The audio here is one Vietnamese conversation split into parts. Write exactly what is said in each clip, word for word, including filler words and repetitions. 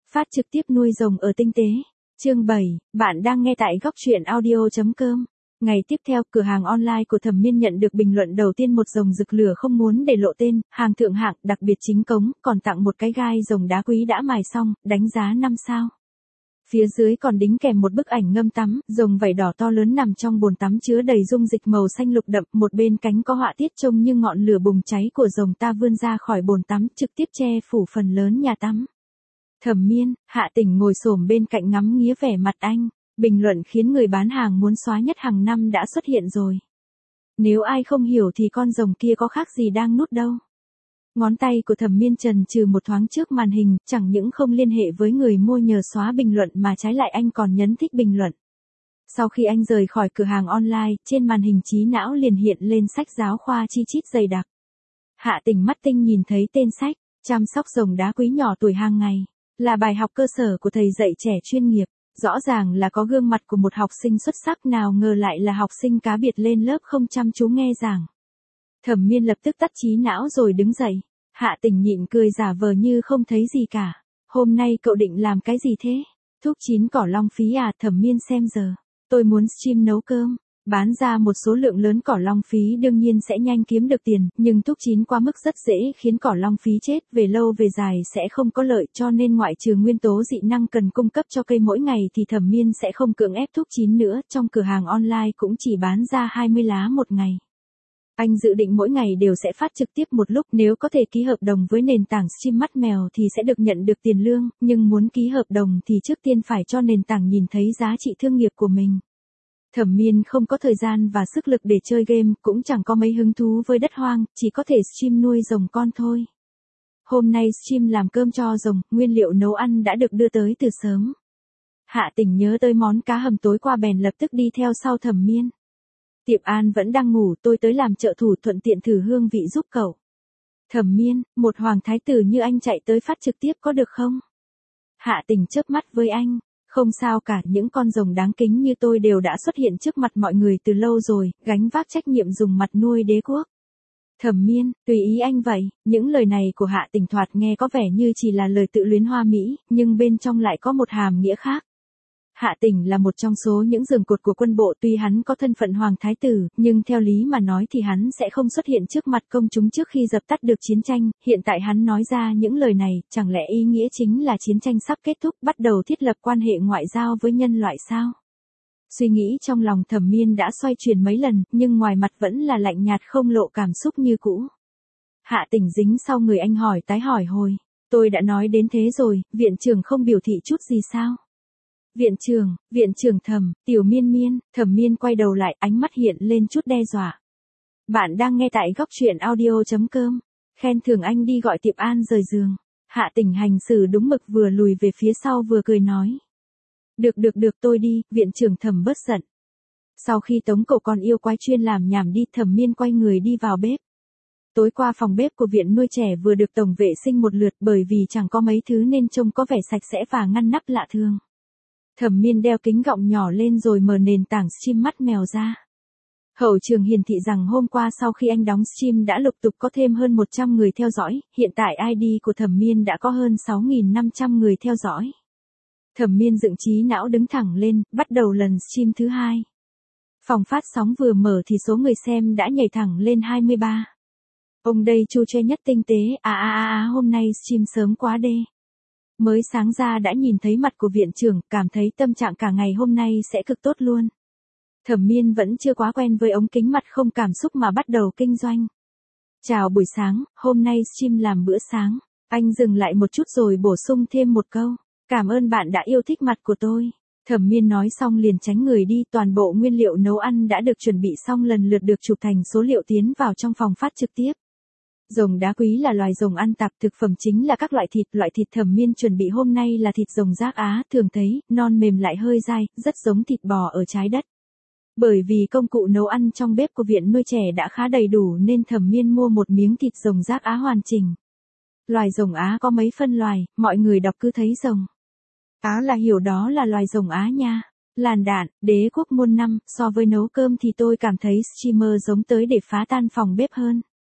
Phát trực tiếp nuôi rồng ở tinh tế. Chương bảy, bạn đang nghe tại góc truyện audio chấm com. Ngày tiếp theo, cửa hàng online của Thẩm Miên nhận được bình luận đầu tiên: một rồng rực lửa không muốn để lộ tên, hàng thượng hạng, đặc biệt chính cống, còn tặng một cái gai rồng đá quý đã mài xong, đánh giá năm sao. Phía dưới còn đính kèm một bức ảnh ngâm tắm, rồng vảy đỏ to lớn nằm trong bồn tắm chứa đầy dung dịch màu xanh lục đậm, một bên cánh có họa tiết trông như ngọn lửa bùng cháy của rồng ta vươn ra khỏi bồn tắm, trực tiếp che phủ phần lớn nhà tắm. Thẩm Miên, Hạ Tỉnh ngồi xổm bên cạnh ngắm nghía vẻ mặt anh, bình luận khiến người bán hàng muốn xóa nhất hàng năm đã xuất hiện rồi. Nếu ai không hiểu thì con rồng kia có khác gì đang nút đâu. Ngón tay của Thẩm Miên chần chừ một thoáng trước màn hình, chẳng những không liên hệ với người mua nhờ xóa bình luận mà trái lại anh còn nhấn thích bình luận. Sau khi anh rời khỏi cửa hàng online, trên màn hình trí não liền hiện lên sách giáo khoa chi chít dày đặc. Hạ Tỉnh mắt tinh nhìn thấy tên sách, chăm sóc rồng đá quý nhỏ tuổi hàng ngày, là bài học cơ sở của thầy dạy trẻ chuyên nghiệp. Rõ ràng là có gương mặt của một học sinh xuất sắc, nào ngờ lại là học sinh cá biệt lên lớp không chăm chú nghe giảng. Thẩm Miên lập tức tắt trí não rồi đứng dậy. Hạ Tỉnh nhịn cười giả vờ như không thấy gì cả. Hôm nay cậu định làm cái gì thế? Thuốc chín cỏ long phí à? Thẩm Miên xem giờ. Tôi muốn stream nấu cơm. Bán ra một số lượng lớn cỏ long phí đương nhiên sẽ nhanh kiếm được tiền, nhưng thuốc chín quá mức rất dễ khiến cỏ long phí chết, về lâu về dài sẽ không có lợi, cho nên ngoại trừ nguyên tố dị năng cần cung cấp cho cây mỗi ngày thì Thẩm Miên sẽ không cưỡng ép thuốc chín nữa, trong cửa hàng online cũng chỉ bán ra hai mươi lá một ngày. Anh dự định mỗi ngày đều sẽ phát trực tiếp một lúc, nếu có thể ký hợp đồng với nền tảng stream mắt mèo thì sẽ được nhận được tiền lương, nhưng muốn ký hợp đồng thì trước tiên phải cho nền tảng nhìn thấy giá trị thương nghiệp của mình. Thẩm Miên không có thời gian và sức lực để chơi game, cũng chẳng có mấy hứng thú với đất hoang, chỉ có thể stream nuôi rồng con thôi. Hôm nay stream làm cơm cho rồng, nguyên liệu nấu ăn đã được đưa tới từ sớm. Hạ Tỉnh nhớ tới món cá hầm tối qua bèn lập tức đi theo sau Thẩm Miên. Tiệp An vẫn đang ngủ, tôi tới làm trợ thủ thuận tiện thử hương vị giúp cậu. Thẩm Miên, một hoàng thái tử như anh chạy tới phát trực tiếp có được không? Hạ Tỉnh chớp mắt với anh. Không sao cả, những con rồng đáng kính như tôi đều đã xuất hiện trước mặt mọi người từ lâu rồi, gánh vác trách nhiệm dùng mặt nuôi đế quốc. Thẩm Miên, tùy ý anh vậy. Những lời này của Hạ Tỉnh thoạt nghe có vẻ như chỉ là lời tự luyến hoa mỹ, nhưng bên trong lại có một hàm nghĩa khác. Hạ Tỉnh là một trong số những giường cột của quân bộ, tuy hắn có thân phận hoàng thái tử, nhưng theo lý mà nói thì hắn sẽ không xuất hiện trước mặt công chúng trước khi dập tắt được chiến tranh. Hiện tại hắn nói ra những lời này, chẳng lẽ ý nghĩa chính là chiến tranh sắp kết thúc, bắt đầu thiết lập quan hệ ngoại giao với nhân loại sao? Suy nghĩ trong lòng Thẩm Miên đã xoay chuyển mấy lần, nhưng ngoài mặt vẫn là lạnh nhạt không lộ cảm xúc như cũ. Hạ Tỉnh dính sau người anh hỏi tái hỏi hồi. Tôi đã nói đến thế rồi, viện trưởng không biểu thị chút gì sao? Viện trưởng, viện trưởng Thẩm, Tiểu Miên Miên. Thẩm Miên quay đầu lại, ánh mắt hiện lên chút đe dọa. Bạn đang nghe tại góc truyện audio chấm com. Khen thưởng anh đi gọi Tiệp An rời giường. Hạ Tỉnh hành xử đúng mực, vừa lùi về phía sau vừa cười nói. Được được được, tôi đi. Viện trưởng Thẩm bớt giận. Sau khi tống cậu con yêu quái chuyên làm nhảm đi, Thẩm Miên quay người đi vào bếp. Tối qua phòng bếp của viện nuôi trẻ vừa được tổng vệ sinh một lượt, bởi vì chẳng có mấy thứ nên trông có vẻ sạch sẽ và ngăn nắp lạ thường. Thẩm Miên đeo kính gọng nhỏ lên rồi mở nền tảng stream mắt mèo ra. Hậu trường hiển thị rằng hôm qua sau khi anh đóng stream đã lục tục có thêm hơn một trăm người theo dõi, hiện tại i đê của Thẩm Miên đã có hơn sáu nghìn năm trăm người theo dõi. Thẩm Miên dựng trí não đứng thẳng lên, bắt đầu lần stream thứ hai. Phòng phát sóng vừa mở thì số người xem đã nhảy thẳng lên hai mươi ba. Ông đây chu che nhất tinh tế, à à à à hôm nay stream sớm quá đê. Mới sáng ra đã nhìn thấy mặt của viện trưởng, cảm thấy tâm trạng cả ngày hôm nay sẽ cực tốt luôn. Thẩm Miên vẫn chưa quá quen với ống kính mặt không cảm xúc mà bắt đầu kinh doanh. Chào buổi sáng, hôm nay stream làm bữa sáng. Anh dừng lại một chút rồi bổ sung thêm một câu. Cảm ơn bạn đã yêu thích mặt của tôi. Thẩm Miên nói xong liền tránh người đi, toàn bộ nguyên liệu nấu ăn đã được chuẩn bị xong lần lượt được chụp thành số liệu tiến vào trong phòng phát trực tiếp. Rồng đá quý là loài rồng ăn tạp, thực phẩm chính là các loại thịt, loại thịt Thẩm Miên chuẩn bị hôm nay là thịt rồng giác Á, thường thấy, non mềm lại hơi dai, rất giống thịt bò ở trái đất. Bởi vì công cụ nấu ăn trong bếp của viện nuôi trẻ đã khá đầy đủ nên Thẩm Miên mua một miếng thịt rồng giác Á hoàn chỉnh. Loài rồng Á có mấy phân loài, mọi người đọc cứ thấy rồng Á là hiểu đó là loài rồng Á nha. Làn đạn, đế quốc muôn năm, so với nấu cơm thì tôi cảm thấy streamer giống tới để phá tan phòng bếp hơn.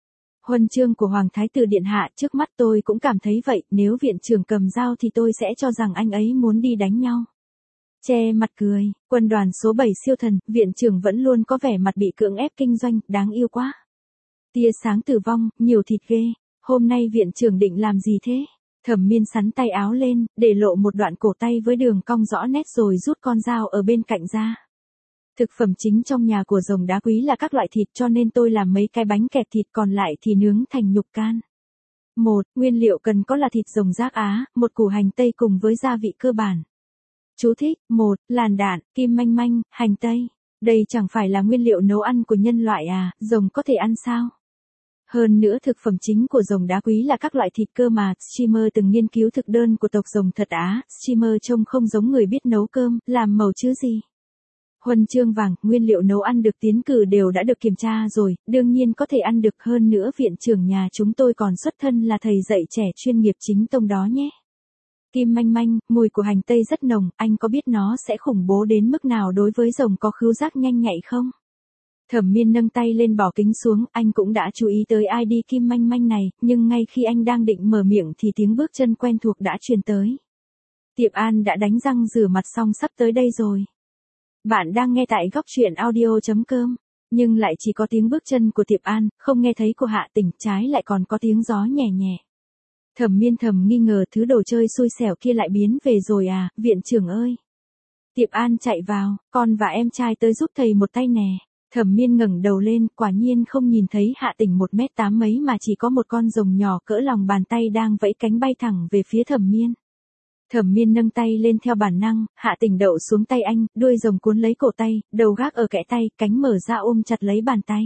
Huân chương của Hoàng Thái tử Điện Hạ, trước mắt tôi cũng cảm thấy vậy, nếu viện trưởng cầm dao thì tôi sẽ cho rằng anh ấy muốn đi đánh nhau. Che mặt cười, quân đoàn số bảy siêu thần, viện trưởng vẫn luôn có vẻ mặt bị cưỡng ép kinh doanh, đáng yêu quá. Tia sáng tử vong, nhiều thịt ghê, hôm nay viện trưởng định làm gì thế? Thẩm Miên sắn tay áo lên, để lộ một đoạn cổ tay với đường cong rõ nét rồi rút con dao ở bên cạnh ra. Thực phẩm chính trong nhà của rồng đá quý là các loại thịt cho nên tôi làm mấy cái bánh kẹp thịt còn lại thì nướng thành nhục can. Một, nguyên liệu cần có là thịt rồng giác Á, một củ hành tây cùng với gia vị cơ bản. Chú thích, một, làn đạn, kim manh manh, hành tây. Đây chẳng phải là nguyên liệu nấu ăn của nhân loại à, rồng có thể ăn sao? Hơn nữa thực phẩm chính của rồng đá quý là các loại thịt cơ mà, streamer từng nghiên cứu thực đơn của tộc rồng thật Á, streamer trông không giống người biết nấu cơm, làm màu chứ gì. Huân chương vàng, nguyên liệu nấu ăn được tiến cử đều đã được kiểm tra rồi, đương nhiên có thể ăn được, hơn nữa viện trưởng nhà chúng tôi còn xuất thân là thầy dạy trẻ chuyên nghiệp chính tông đó nhé. Kim manh manh, mùi của hành tây rất nồng, anh có biết nó sẽ khủng bố đến mức nào đối với rồng có khứu giác nhanh nhạy không? Thẩm Miên nâng tay lên bỏ kính xuống, anh cũng đã chú ý tới i đê Kim manh manh này, nhưng ngay khi anh đang định mở miệng thì tiếng bước chân quen thuộc đã truyền tới. Tiệp An đã đánh răng rửa mặt xong sắp tới đây rồi. Bạn đang nghe tại góc truyện audio chấm com, nhưng lại chỉ có tiếng bước chân của Tiệp An, không nghe thấy của Hạ Tỉnh, trái lại còn có tiếng gió nhẹ nhẹ. Thẩm Miên thầm nghi ngờ thứ đồ chơi xui xẻo kia lại biến về rồi à, viện trưởng ơi. Tiệp An chạy vào, con và em trai tới giúp thầy một tay nè. Thẩm Miên ngẩng đầu lên, quả nhiên không nhìn thấy Hạ Tỉnh một mét tám mấy mà chỉ có một con rồng nhỏ cỡ lòng bàn tay đang vẫy cánh bay thẳng về phía Thẩm Miên. Thẩm Miên nâng tay lên theo bản năng, Hạ Tỉnh đậu xuống tay anh, đuôi rồng cuốn lấy cổ tay, đầu gác ở kẽ tay, cánh mở ra ôm chặt lấy bàn tay.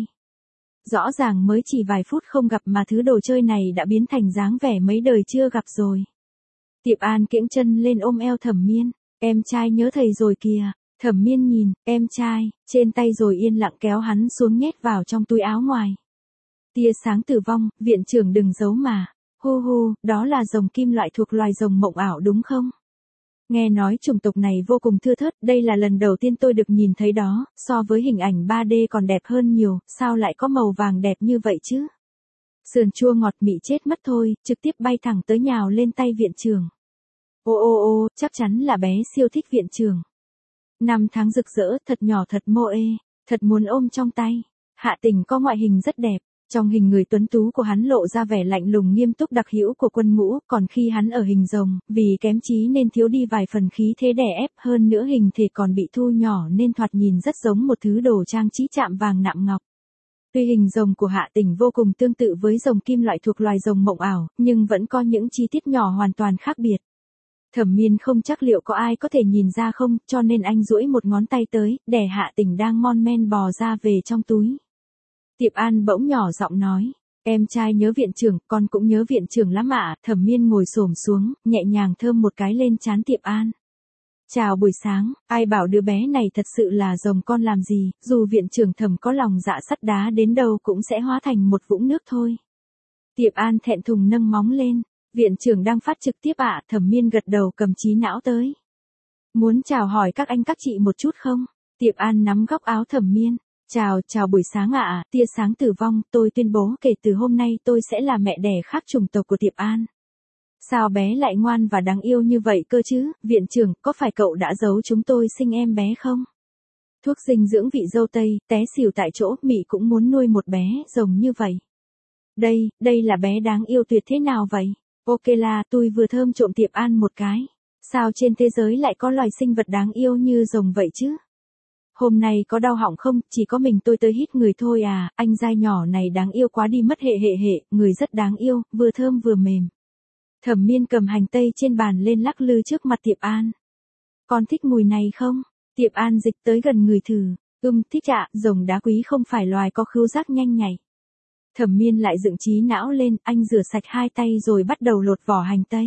Rõ ràng mới chỉ vài phút không gặp mà thứ đồ chơi này đã biến thành dáng vẻ mấy đời chưa gặp rồi. Tiệp An kiễng chân lên ôm eo Thẩm Miên, em trai nhớ thầy rồi kìa. Thẩm Miên nhìn, em trai, trên tay rồi yên lặng kéo hắn xuống nhét vào trong túi áo ngoài. Tia sáng tử vong, viện trưởng đừng giấu mà. Hu hu, đó là rồng kim loại thuộc loài rồng mộng ảo đúng không? Nghe nói chủng tộc này vô cùng thưa thớt, đây là lần đầu tiên tôi được nhìn thấy đó, so với hình ảnh ba D còn đẹp hơn nhiều, sao lại có màu vàng đẹp như vậy chứ? Sườn chua ngọt mị chết mất thôi, trực tiếp bay thẳng tới nhào lên tay viện trưởng. Ô ô ô, chắc chắn là bé siêu thích viện trưởng. Năm tháng rực rỡ, thật nhỏ thật mô ê, thật muốn ôm trong tay. Hạ Tỉnh có ngoại hình rất đẹp, trong hình người tuấn tú của hắn lộ ra vẻ lạnh lùng nghiêm túc đặc hữu của quân ngũ, còn khi hắn ở hình rồng, vì kém trí nên thiếu đi vài phần khí thế đè ép, hơn nữa hình thể còn bị thu nhỏ nên thoạt nhìn rất giống một thứ đồ trang trí chạm vàng nạm ngọc. Tuy hình rồng của Hạ Tỉnh vô cùng tương tự với rồng kim loại thuộc loài rồng mộng ảo, nhưng vẫn có những chi tiết nhỏ hoàn toàn khác biệt. Thẩm Miên không chắc liệu có ai có thể nhìn ra không, cho nên anh duỗi một ngón tay tới, đè Hạ Tỉnh đang mon men bò ra về trong túi. Tiệp An bỗng nhỏ giọng nói, em trai nhớ viện trưởng, con cũng nhớ viện trưởng lắm ạ. Thẩm Miên ngồi xổm xuống, nhẹ nhàng thơm một cái lên trán Tiệp An. Chào buổi sáng, ai bảo đứa bé này thật sự là rồng con làm gì, dù viện trưởng Thẩm có lòng dạ sắt đá đến đâu cũng sẽ hóa thành một vũng nước thôi. Tiệp An thẹn thùng nâng móng lên. Viện trưởng đang phát trực tiếp ạ. Thẩm Miên gật đầu cầm trí não tới. Muốn chào hỏi các anh các chị một chút không? Tiệp An nắm góc áo Thẩm Miên. Chào, chào buổi sáng ạ. Tia sáng tử vong, tôi tuyên bố kể từ hôm nay tôi sẽ là mẹ đẻ khác chủng tộc của Tiệp An. Sao bé lại ngoan và đáng yêu như vậy cơ chứ? Viện trưởng, có phải cậu đã giấu chúng tôi sinh em bé không? Thuốc dinh dưỡng vị dâu tây, té xỉu tại chỗ, Mị cũng muốn nuôi một bé rồng như vậy. Đây, đây là bé đáng yêu tuyệt thế nào vậy? Ok là, tôi vừa thơm trộm Tiệp An một cái. Sao trên thế giới lại có loài sinh vật đáng yêu như rồng vậy chứ? Hôm nay có đau họng không, chỉ có mình tôi tới hít người thôi à, anh giai nhỏ này đáng yêu quá đi mất hệ hệ hệ, người rất đáng yêu, vừa thơm vừa mềm. Thẩm Miên cầm hành tây trên bàn lên lắc lư trước mặt Tiệp An. Con thích mùi này không? Tiệp An dịch tới gần người thử, ưm thích ạ, rồng đá quý không phải loài có khứu giác nhanh nhạy. Thẩm Miên lại dựng trí não lên, anh rửa sạch hai tay rồi bắt đầu lột vỏ hành tây.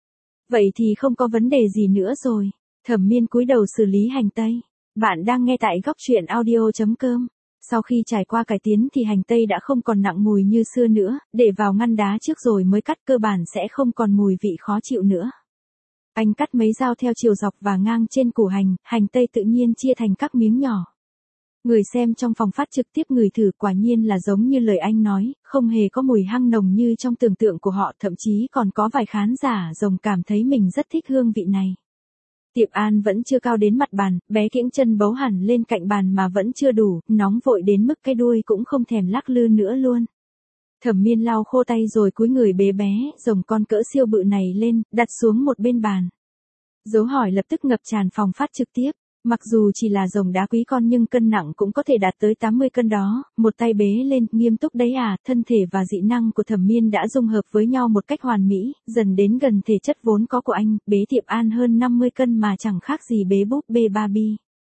Vậy thì không có vấn đề gì nữa rồi. Thẩm Miên cúi đầu xử lý hành tây. Bạn đang nghe tại góc truyện audio chấm com. Sau khi trải qua cải tiến thì hành tây đã không còn nặng mùi như xưa nữa, để vào ngăn đá trước rồi mới cắt cơ bản sẽ không còn mùi vị khó chịu nữa. Anh cắt mấy dao theo chiều dọc và ngang trên củ hành, hành tây tự nhiên chia thành các miếng nhỏ. Người xem trong phòng phát trực tiếp ngửi thử quả nhiên là giống như lời anh nói, không hề có mùi hăng nồng như trong tưởng tượng của họ, thậm chí còn có vài khán giả rồng cảm thấy mình rất thích hương vị này. Tiệp An vẫn chưa cao đến mặt bàn, bé kiễng chân bấu hẳn lên cạnh bàn mà vẫn chưa đủ, nóng vội đến mức cái đuôi cũng không thèm lắc lư nữa luôn. Thẩm Miên lau khô tay rồi cúi người bế bé, rồng con cỡ siêu bự này lên, đặt xuống một bên bàn. Dấu hỏi lập tức ngập tràn phòng phát trực tiếp. Mặc dù chỉ là rồng đá quý con nhưng cân nặng cũng có thể đạt tới tám mươi cân đó, một tay bế lên, nghiêm túc đấy à, thân thể và dị năng của Thẩm Miên đã dung hợp với nhau một cách hoàn mỹ, dần đến gần thể chất vốn có của anh, bế Tiệp An hơn năm mươi cân mà chẳng khác gì bế búp bê Barbie.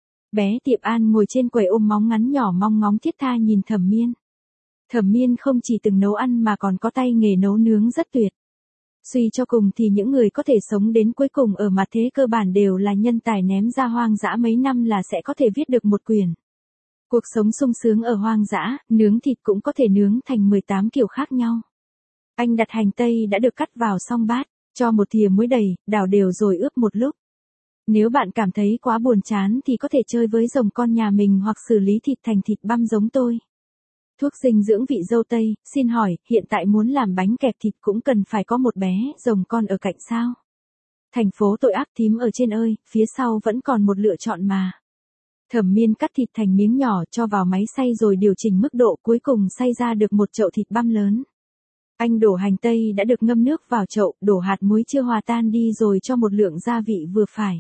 Bé Tiệp An ngồi trên quầy ôm móng ngắn nhỏ mong ngóng thiết tha nhìn Thẩm Miên. Thẩm Miên không chỉ từng nấu ăn mà còn có tay nghề nấu nướng rất tuyệt. Suy cho cùng thì những người có thể sống đến cuối cùng ở mặt thế cơ bản đều là nhân tài ném ra hoang dã mấy năm là sẽ có thể viết được một quyển. Cuộc sống sung sướng ở hoang dã, nướng thịt cũng có thể nướng thành mười tám kiểu khác nhau. Anh đặt hành tây đã được cắt vào xong bát, cho một thìa muối đầy, đảo đều rồi ướp một lúc. Nếu bạn cảm thấy quá buồn chán thì có thể chơi với rồng con nhà mình hoặc xử lý thịt thành thịt băm giống tôi. Thuốc dinh dưỡng vị dâu tây, xin hỏi, hiện tại muốn làm bánh kẹp thịt cũng cần phải có một bé rồng con ở cạnh sao? Thành phố tội ác thím ở trên ơi, phía sau vẫn còn một lựa chọn mà. Thẩm Miên cắt thịt thành miếng nhỏ cho vào máy xay rồi điều chỉnh mức độ, cuối cùng xay ra được một chậu thịt băm lớn. Anh đổ hành tây đã được ngâm nước vào chậu, đổ hạt muối chưa hòa tan đi rồi cho một lượng gia vị vừa phải.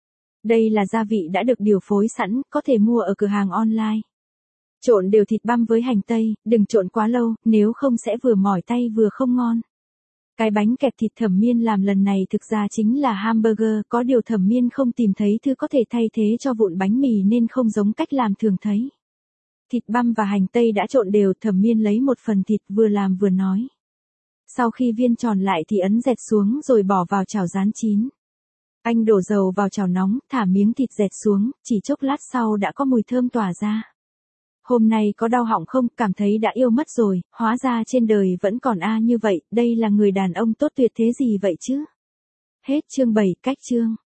Đây là gia vị đã được điều phối sẵn, có thể mua ở cửa hàng online. Trộn đều thịt băm với hành tây, đừng trộn quá lâu, nếu không sẽ vừa mỏi tay vừa không ngon. Cái bánh kẹp thịt Thẩm Miên làm lần này thực ra chính là hamburger, có điều Thẩm Miên không tìm thấy thứ có thể thay thế cho vụn bánh mì nên không giống cách làm thường thấy. Thịt băm và hành tây đã trộn đều, Thẩm Miên lấy một phần thịt vừa làm vừa nói. Sau khi viên tròn lại thì ấn dẹt xuống rồi bỏ vào chảo rán chín. Anh đổ dầu vào chảo nóng, thả miếng thịt dẹt xuống, chỉ chốc lát sau đã có mùi thơm tỏa ra. Hôm nay có đau họng không, cảm thấy đã yêu mất rồi, hóa ra trên đời vẫn còn A như vậy, đây là người đàn ông tốt tuyệt thế gì vậy chứ? Hết chương bảy, cách chương.